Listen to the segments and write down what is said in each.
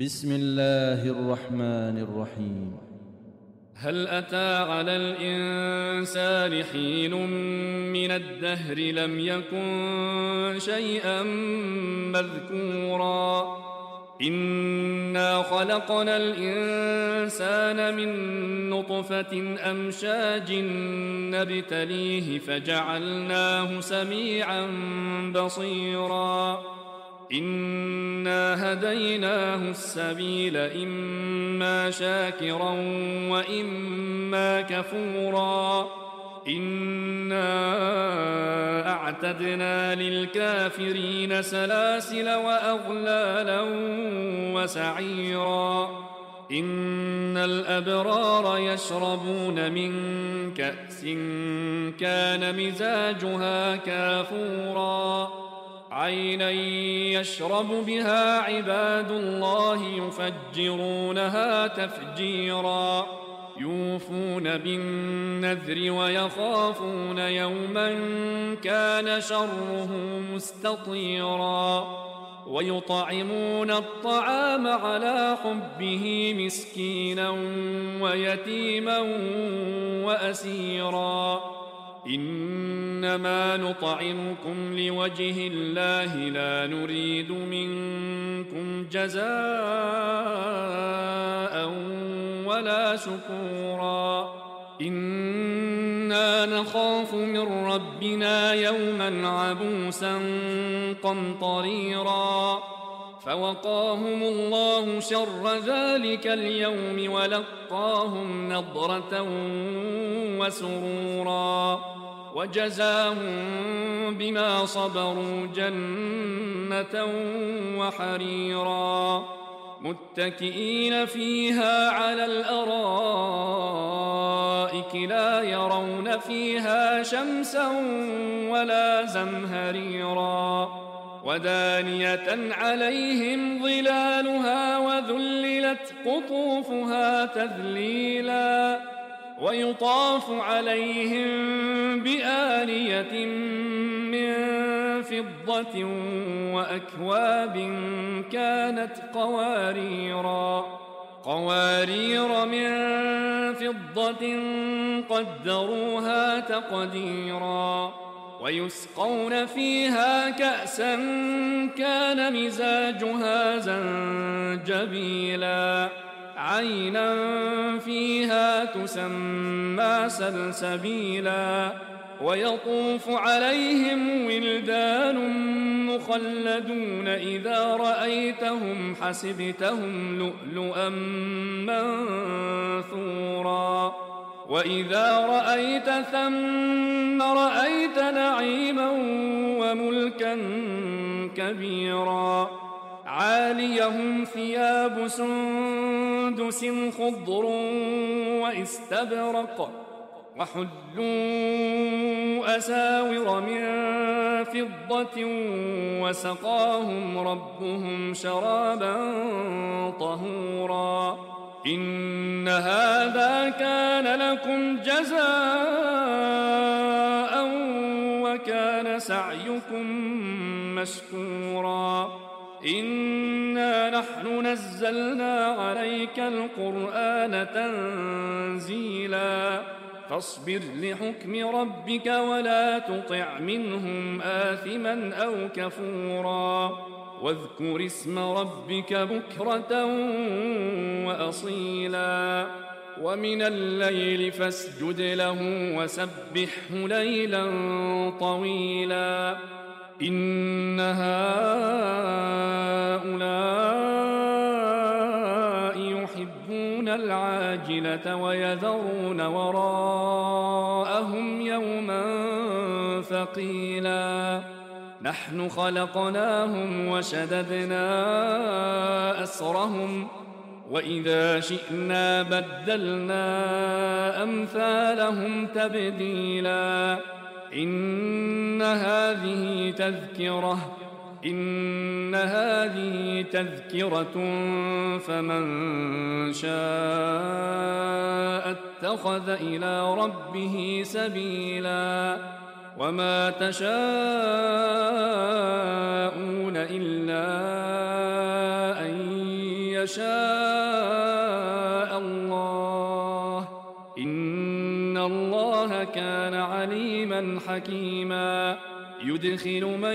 بسم الله الرحمن الرحيم. هل أتى على الإنسان حين من الدهر لم يكن شيئا مذكورا إنا خلقنا الإنسان من نطفة أمشاج نبتليه فجعلناه سميعا بصيرا إنا هديناه السبيل إما شاكرا وإما كفورا إنا أعتدنا للكافرين سلاسل وأغلالا وسعيرا إن الأبرار يشربون من كأس كان مزاجها كافورا عينا يشرب بها عباد الله يفجرونها تفجيرا يوفون بالنذر ويخافون يوما كان شره مستطيرا ويطعمون الطعام على حبه مسكينا ويتيما وأسيرا إنما نطعمكم لوجه الله لا نريد منكم جزاء ولا شكورا إنا نخاف من ربنا يوما عبوسا قمطريرا فوقاهم الله شر ذلك اليوم ولقاهم نضرة وسرورا وجزاهم بما صبروا جنة وحريرا متكئين فيها على الأرائك لا يرون فيها شمسا ولا زمهريرا ودانية عليهم ظلالها وذللت قطوفها تذليلا ويطاف عليهم بآنية من فضة وأكواب كانت قوارير من فضة قدروها تقديرا ويسقون فيها كأسا كان مزاجها زنجبيلا عينا فيها تسمى سلسبيلا ويطوف عليهم ولدان مخلدون إذا رأيتهم حسبتهم لؤلؤا منثورا وإذا رأيت ثم رأيت نعيما وملكا كبيرا عاليهم ثياب سندس خضر واستبرق وحلوا أساور من فضة وسقاهم ربهم شرابا طهورا إن هذا كان لكم جزاء وكان سعيكم مشكورا إنا نحن نزلنا عليك القرآن تنزيلا فاصبر لحكم ربك ولا تطع منهم آثما أو كفورا واذكر اسم ربك بكرة وأصيلا ومن الليل فاسجد له وسبحه ليلا طويلا إن هؤلاء يحبون العاجلة ويذرون وراءهم يوما ثقيلا نحن خلقناهم وشددنا أسرهم وإذا شئنا بدلنا أمثالهم تبديلا إن هذه تذكرة فمن شاء اتخذ إلى ربه سبيلا وما تشاءون إلا أن يشاء الله إن الله كان عليما حكيما يدخل من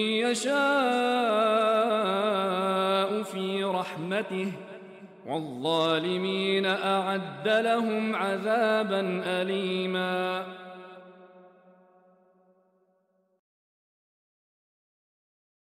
يشاء في رحمته والظالمين أعد لهم عذابا أليما